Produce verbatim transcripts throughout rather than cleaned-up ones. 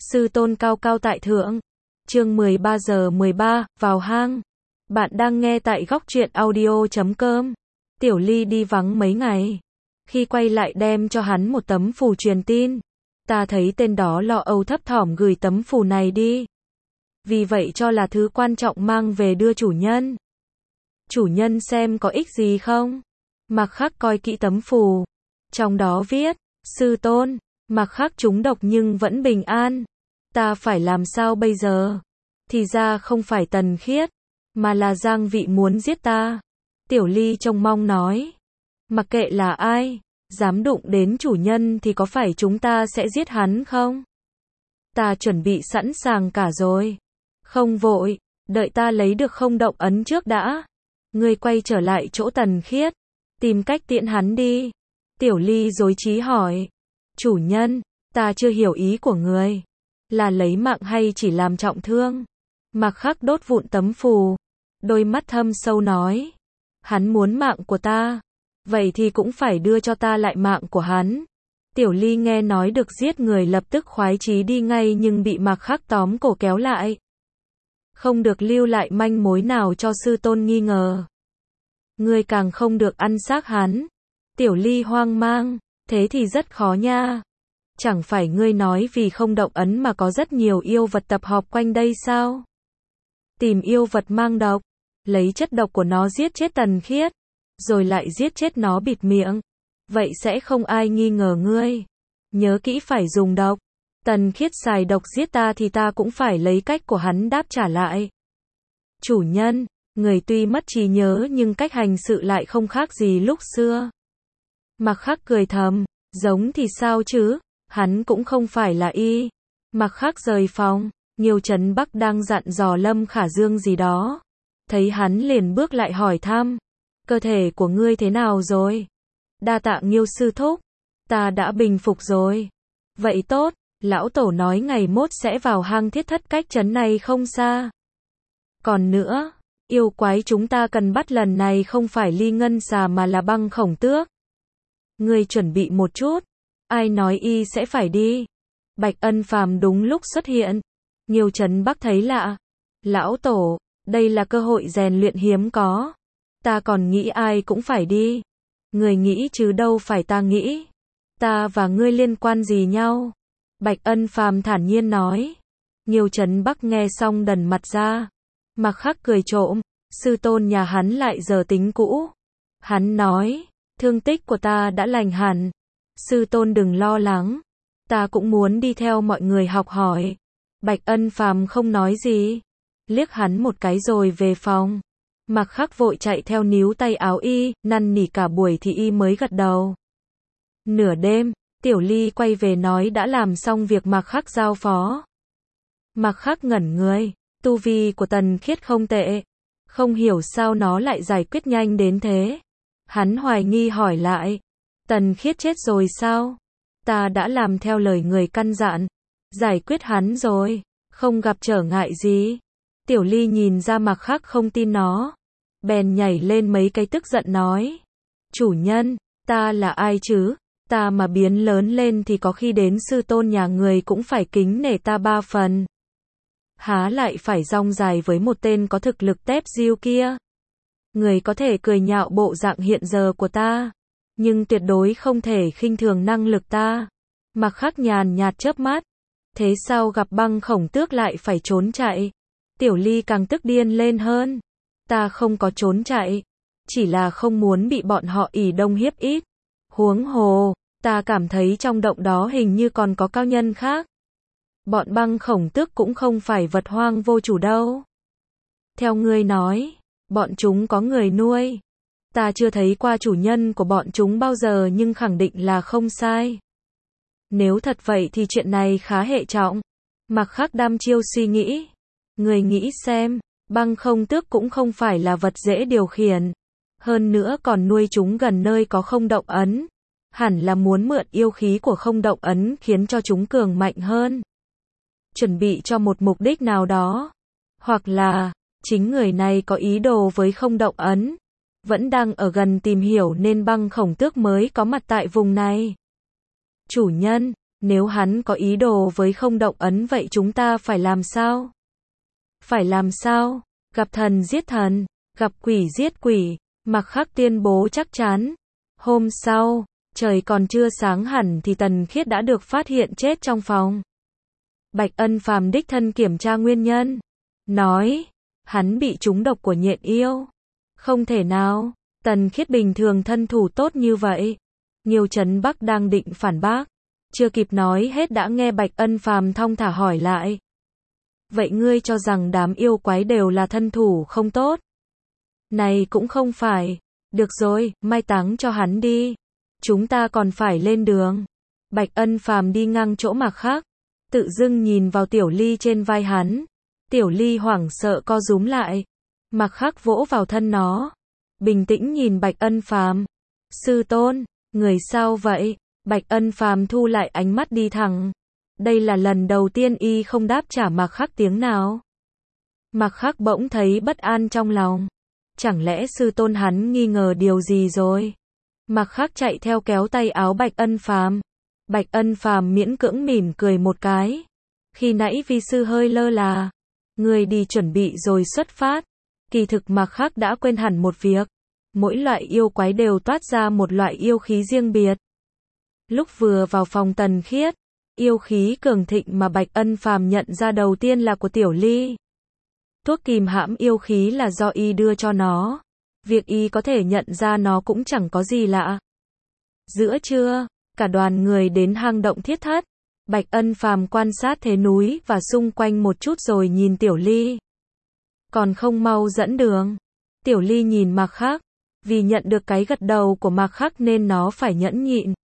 Sư tôn cao cao tại thượng. Chương mười ba giờ mười ba, vào hang. Bạn đang nghe tại góc truyện audio chấm com. Tiểu Ly đi vắng mấy ngày. Khi quay lại đem cho hắn một tấm phù truyền tin. Ta thấy tên đó lo âu thấp thỏm gửi tấm phù này đi. Vì vậy cho là thứ quan trọng mang về đưa chủ nhân. Chủ nhân xem có ích gì không? Mặc Khắc coi kỹ tấm phù. Trong đó viết, sư tôn, Mặc Khắc trúng độc nhưng vẫn bình an. Ta phải làm sao bây giờ? Thì ra không phải Tần Khiết, mà là Giang Vị muốn giết ta. Tiểu Ly trông mong nói. Mặc kệ là ai, dám đụng đến chủ nhân thì có phải chúng ta sẽ giết hắn không? Ta chuẩn bị sẵn sàng cả rồi. Không vội, đợi ta lấy được không động ấn trước đã. Ngươi quay trở lại chỗ Tần Khiết, tìm cách tiễn hắn đi. Tiểu Ly rối trí hỏi. Chủ nhân, ta chưa hiểu ý của người. Là lấy mạng hay chỉ làm trọng thương? Mặc Khắc đốt vụn tấm phù. Đôi mắt thâm sâu nói. Hắn muốn mạng của ta. Vậy thì cũng phải đưa cho ta lại mạng của hắn. Tiểu Ly nghe nói được giết người lập tức khoái chí đi ngay nhưng bị Mặc Khắc tóm cổ kéo lại. Không được lưu lại manh mối nào cho sư tôn nghi ngờ. Ngươi càng không được ăn xác hắn. Tiểu Ly hoang mang. Thế thì rất khó nha. Chẳng phải ngươi nói vì không động ấn mà có rất nhiều yêu vật tập họp quanh đây sao? Tìm yêu vật mang độc, lấy chất độc của nó giết chết Tần Khiết, rồi lại giết chết nó bịt miệng. Vậy sẽ không ai nghi ngờ ngươi. Nhớ kỹ phải dùng độc. Tần Khiết xài độc giết ta thì ta cũng phải lấy cách của hắn đáp trả lại. Chủ nhân, người tuy mất trí nhớ nhưng cách hành sự lại không khác gì lúc xưa. Mặc Khắc cười thầm, giống thì sao chứ, hắn cũng không phải là y. Mặc Khắc rời phòng, Nghiêu Trấn Bắc đang dặn dò Lâm Khả Dương gì đó. Thấy hắn liền bước lại hỏi thăm, cơ thể của ngươi thế nào rồi? Đa tạ Nghiêu sư thúc, ta đã bình phục rồi. Vậy tốt, lão tổ nói ngày mốt sẽ vào hang Thiết Thất cách trấn này không xa. Còn nữa, yêu quái chúng ta cần bắt lần này không phải Ly Ngân Xà mà là Băng Khổng Tước. Ngươi chuẩn bị một chút, ai nói y sẽ phải đi? Bạch Ân Phàm đúng lúc xuất hiện. Nghiêu Trấn Bắc thấy lạ. Lão tổ, đây là cơ hội rèn luyện hiếm có. Ta còn nghĩ ai cũng phải đi. Người nghĩ chứ đâu phải ta nghĩ. Ta và ngươi liên quan gì nhau? Bạch Ân Phàm thản nhiên nói. Nghiêu Trấn Bắc nghe xong đần mặt ra. Mặc Khắc cười trộm, sư tôn nhà hắn lại giờ tính cũ. Hắn nói, thương tích của ta đã lành hẳn. Sư tôn đừng lo lắng. Ta cũng muốn đi theo mọi người học hỏi. Bạch Ân Phàm không nói gì. Liếc hắn một cái rồi về phòng. Mặc Khắc vội chạy theo níu tay áo y, năn nỉ cả buổi thì y mới gật đầu. Nửa đêm, Tiểu Ly quay về nói đã làm xong việc Mặc Khắc giao phó. Mặc Khắc ngẩn người, tu vi của Tần Khiết không tệ. Không hiểu sao nó lại giải quyết nhanh đến thế. Hắn hoài nghi hỏi lại. Tần Khiết chết rồi sao? Ta đã làm theo lời người căn dặn. Giải quyết hắn rồi, không gặp trở ngại gì. Tiểu Ly nhìn ra Mặc Khắc không tin nó. Bèn nhảy lên mấy cái tức giận nói. Chủ nhân, ta là ai chứ? Ta mà biến lớn lên thì có khi đến sư tôn nhà người cũng phải kính nể ta ba phần. Há lại phải rong dài với một tên có thực lực tép diêu kia. Người có thể cười nhạo bộ dạng hiện giờ của ta, nhưng tuyệt đối không thể khinh thường năng lực ta. Mặc Khắc nhàn nhạt chớp mắt. Thế sao gặp Băng Khổng Tước lại phải trốn chạy? Tiểu Ly càng tức điên lên hơn. Ta không có trốn chạy, chỉ là không muốn bị bọn họ ỉ đông hiếp ít. Huống hồ, ta cảm thấy trong động đó hình như còn có cao nhân khác. Bọn Băng Khổng Tước cũng không phải vật hoang vô chủ đâu. Theo ngươi nói, bọn chúng có người nuôi. Ta chưa thấy qua chủ nhân của bọn chúng bao giờ nhưng khẳng định là không sai. Nếu thật vậy thì chuyện này khá hệ trọng. Mặc Khắc đăm chiêu suy nghĩ. Người nghĩ xem, Băng Khổng Tước cũng không phải là vật dễ điều khiển. Hơn nữa còn nuôi chúng gần nơi có không động ấn. Hẳn là muốn mượn yêu khí của không động ấn khiến cho chúng cường mạnh hơn. Chuẩn bị cho một mục đích nào đó. Hoặc là, chính người này có ý đồ với không động ấn. Vẫn đang ở gần tìm hiểu nên Băng Khổng Tước mới có mặt tại vùng này. Chủ nhân, Nếu hắn có ý đồ với không động ấn vậy chúng ta phải làm sao? Phải làm sao? Gặp thần giết thần, gặp quỷ giết quỷ, Mạc Khắc tuyên bố chắc chắn. Hôm sau, trời còn chưa sáng hẳn thì Tần Khiết đã được phát hiện chết trong phòng. Bạch Ân Phàm đích thân kiểm tra nguyên nhân, nói, hắn bị trúng độc của nhện yêu. Không thể nào, Tần Khiết bình thường thân thủ tốt như vậy. Nghiêu Trấn Bắc đang định phản bác, chưa kịp nói hết đã nghe Bạch Ân Phàm thong thả hỏi lại. Vậy ngươi cho rằng đám yêu quái đều là thân thủ không tốt? Này cũng không phải. Được rồi, mai táng cho hắn đi. Chúng ta còn phải lên đường. Bạch Ân Phàm đi ngang chỗ Mạc Khắc, tự dưng nhìn vào Tiểu Ly trên vai hắn. Tiểu Ly hoảng sợ co rúm lại. Mạc Khắc vỗ vào thân nó, bình tĩnh nhìn Bạch Ân Phàm. Sư tôn, người sao vậy? Bạch Ân Phàm thu lại ánh mắt đi thẳng. Đây là lần đầu tiên y không đáp trả Mạc Khắc tiếng nào. Mạc Khắc bỗng thấy bất an trong lòng. Chẳng lẽ sư tôn hắn nghi ngờ điều gì rồi? Mạc Khắc chạy theo kéo tay áo Bạch Ân Phàm. Bạch Ân Phàm miễn cưỡng mỉm cười một cái. Khi nãy vi sư hơi lơ là, người đi chuẩn bị rồi xuất phát. Kỳ thực Mạc Khắc đã quên hẳn một việc. Mỗi loại yêu quái đều toát ra một loại yêu khí riêng biệt. Lúc vừa vào phòng Tần Khiết, yêu khí cường thịnh mà Bạch Ân Phàm nhận ra đầu tiên là của Tiểu Ly. Thuốc kìm hãm yêu khí là do y đưa cho nó. Việc y có thể nhận ra nó cũng chẳng có gì lạ. Giữa trưa, cả đoàn người đến hang động Thiết Thất. Bạch Ân Phàm quan sát thế núi và xung quanh một chút rồi nhìn Tiểu Ly. Còn không mau dẫn đường. Tiểu Ly nhìn Mạc Khắc. Vì nhận được cái gật đầu của Mạc Khắc nên nó phải nhẫn nhịn.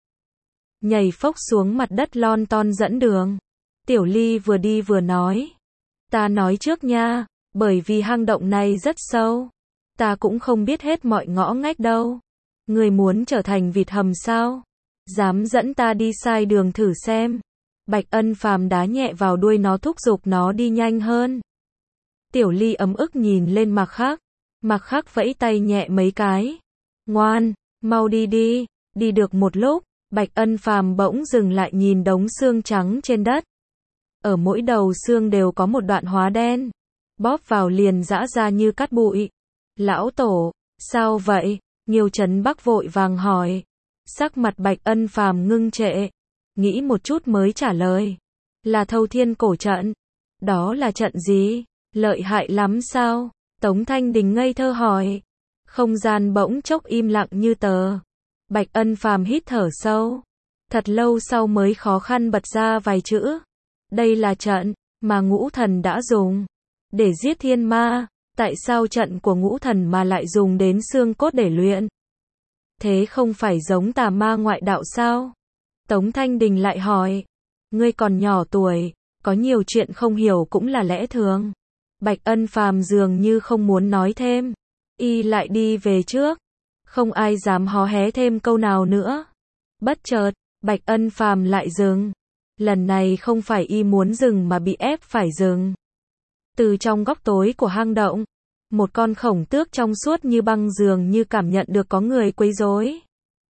Nhảy phốc xuống mặt đất lon ton dẫn đường. Tiểu Ly vừa đi vừa nói. Ta nói trước nha, bởi vì hang động này rất sâu. Ta cũng không biết hết mọi ngõ ngách đâu. Người muốn trở thành vịt hầm sao? Dám dẫn ta đi sai đường thử xem. Bạch Ân Phàm đá nhẹ vào đuôi nó thúc giục nó đi nhanh hơn. Tiểu Ly ấm ức nhìn lên Mạc Khắc. Mạc Khắc vẫy tay nhẹ mấy cái. Ngoan, mau đi đi. Đi được một lúc, Bạch Ân Phàm bỗng dừng lại nhìn đống xương trắng trên đất. Ở mỗi đầu xương đều có một đoạn hóa đen. Bóp vào liền giã ra như cát bụi. Lão tổ, sao vậy? Nghiêu Trấn Bắc vội vàng hỏi. Sắc mặt Bạch Ân Phàm ngưng trệ. Nghĩ một chút mới trả lời. Là Thâu Thiên Cổ Trận. Đó là trận gì? Lợi hại lắm sao? Tống Thanh Đình ngây thơ hỏi. Không gian bỗng chốc im lặng như tờ. Bạch Ân Phàm hít thở sâu. Thật lâu sau mới khó khăn bật ra vài chữ. Đây là trận mà ngũ thần đã dùng để giết thiên ma. Tại sao trận của ngũ thần mà lại dùng đến xương cốt để luyện? Thế không phải giống tà ma ngoại đạo sao? Tống Thanh Đình lại hỏi. Ngươi còn nhỏ tuổi, có nhiều chuyện không hiểu cũng là lẽ thường. Bạch Ân Phàm dường như không muốn nói thêm. Y lại đi về trước. Không ai dám hó hé thêm câu nào nữa. Bất chợt, Bạch Ân Phàm lại dừng. Lần này không phải y muốn dừng mà bị ép phải dừng. Từ trong góc tối của hang động, một con khổng tước trong suốt như băng dường như cảm nhận được có người quấy rối.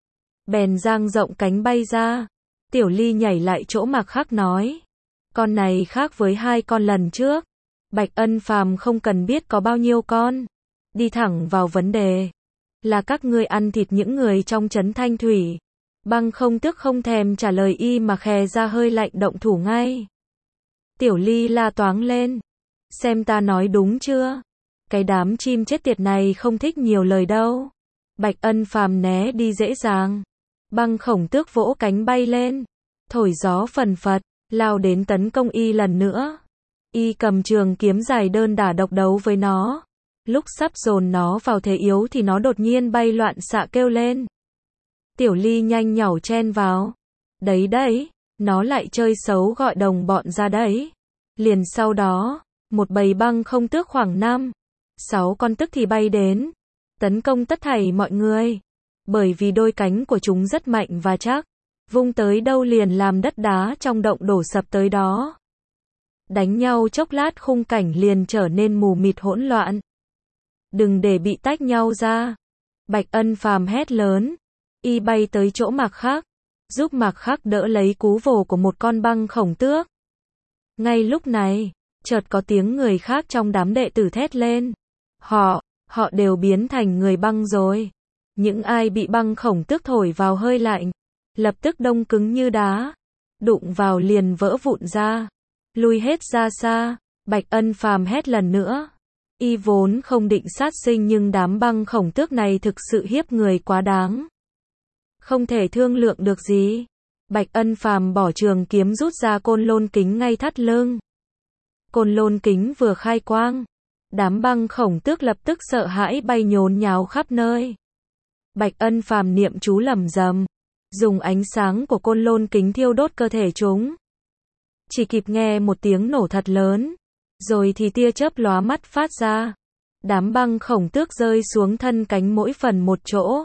Bèn dang rộng cánh bay ra. Tiểu Ly nhảy lại chỗ Mạc Khắc nói. Con này khác với hai con lần trước. Bạch Ân Phàm không cần biết có bao nhiêu con. Đi thẳng vào vấn đề. Là các ngươi ăn thịt những người trong trấn Thanh Thủy. Băng không tước không thèm trả lời y mà khè ra hơi lạnh động thủ ngay. Tiểu Ly la toáng lên. Xem ta nói đúng chưa? Cái đám chim chết tiệt này không thích nhiều lời đâu. Bạch Ân Phàm né đi dễ dàng. Băng khổng tước vỗ cánh bay lên. Thổi gió phần phật, lao đến tấn công y lần nữa. Y cầm trường kiếm dài đơn đả độc đấu với nó. Lúc sắp dồn nó vào thế yếu thì nó đột nhiên bay loạn xạ kêu lên. Tiểu Ly nhanh nhảu chen vào. Đấy đấy, nó lại chơi xấu gọi đồng bọn ra đấy. Liền sau đó, một bầy băng không tước khoảng năm, sáu con tức thì bay đến. Tấn công tất thảy mọi người. Bởi vì đôi cánh của chúng rất mạnh và chắc. Vung tới đâu liền làm đất đá trong động đổ sập tới đó. Đánh nhau chốc lát khung cảnh liền trở nên mù mịt hỗn loạn. Đừng để bị tách nhau ra. Bạch Ân Phàm hét lớn. Y bay tới chỗ Mạc Khắc. giúp Mạc Khắc đỡ lấy cú vồ của một con băng khổng tước. Ngay lúc này, chợt có tiếng người khác trong đám đệ tử thét lên. Họ, họ đều biến thành người băng rồi. Những ai bị băng khổng tước thổi vào hơi lạnh, lập tức đông cứng như đá, đụng vào liền vỡ vụn ra, lui hết ra xa. Bạch Ân Phàm hét lần nữa. Y vốn không định sát sinh nhưng đám băng khổng tước này thực sự hiếp người quá đáng. Không thể thương lượng được gì. Bạch Ân Phàm bỏ trường kiếm rút ra côn lôn kính ngay thắt lưng. Côn lôn kính vừa khai quang, đám băng khổng tước lập tức sợ hãi bay nhốn nháo khắp nơi. Bạch Ân Phàm niệm chú lẩm rầm, dùng ánh sáng của côn lôn kính thiêu đốt cơ thể chúng. Chỉ kịp nghe một tiếng nổ thật lớn, rồi thì tia chớp lóa mắt phát ra. Đám băng khổng tước rơi xuống thân cánh mỗi phần một chỗ.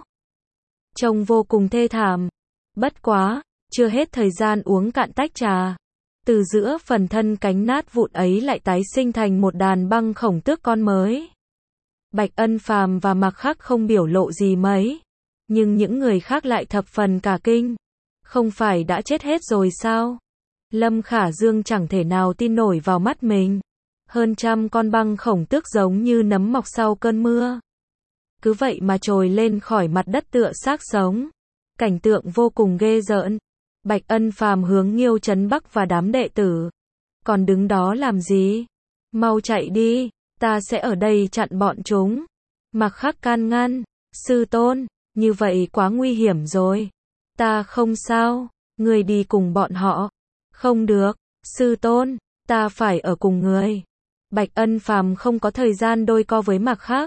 Trông vô cùng thê thảm. Bất quá, chưa hết thời gian uống cạn tách trà. Từ giữa phần thân cánh nát vụn ấy lại tái sinh thành một đàn băng khổng tước con mới. Bạch Ân Phàm và Mạc Khắc không biểu lộ gì mấy. Nhưng những người khác lại thập phần cả kinh. Không phải đã chết hết rồi sao? Lâm Khả Dương chẳng thể nào tin nổi vào mắt mình. Hơn trăm con băng khổng tước giống như nấm mọc sau cơn mưa. Cứ vậy mà trồi lên khỏi mặt đất tựa xác sống. Cảnh tượng vô cùng ghê rợn. Bạch Ân Phàm hướng Nghiêu Trấn Bắc và đám đệ tử. Còn đứng đó làm gì? Mau chạy đi, ta sẽ ở đây chặn bọn chúng. Mạc Khắc can ngăn. Sư tôn, như vậy quá nguy hiểm rồi. Ta không sao, người đi cùng bọn họ. Không được, sư tôn, ta phải ở cùng người. Bạch Ân Phàm không có thời gian đôi co với Mạc Khắc.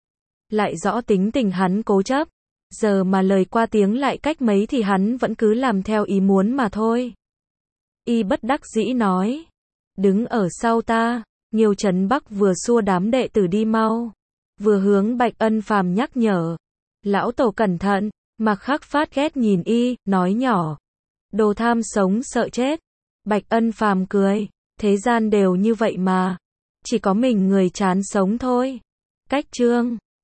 Lại rõ tính tình hắn cố chấp. Giờ mà lời qua tiếng lại cách mấy thì hắn vẫn cứ làm theo ý muốn mà thôi. Y bất đắc dĩ nói. Đứng ở sau ta. Nghiêu Trấn Bắc vừa xua đám đệ tử đi mau, vừa hướng Bạch Ân Phàm nhắc nhở. Lão tổ cẩn thận. Mạc Khắc phát ghét nhìn y, nói nhỏ. Đồ tham sống sợ chết. Bạch Ân Phàm cười. Thế gian đều như vậy mà. Chỉ có mình người chán sống thôi. Cách chương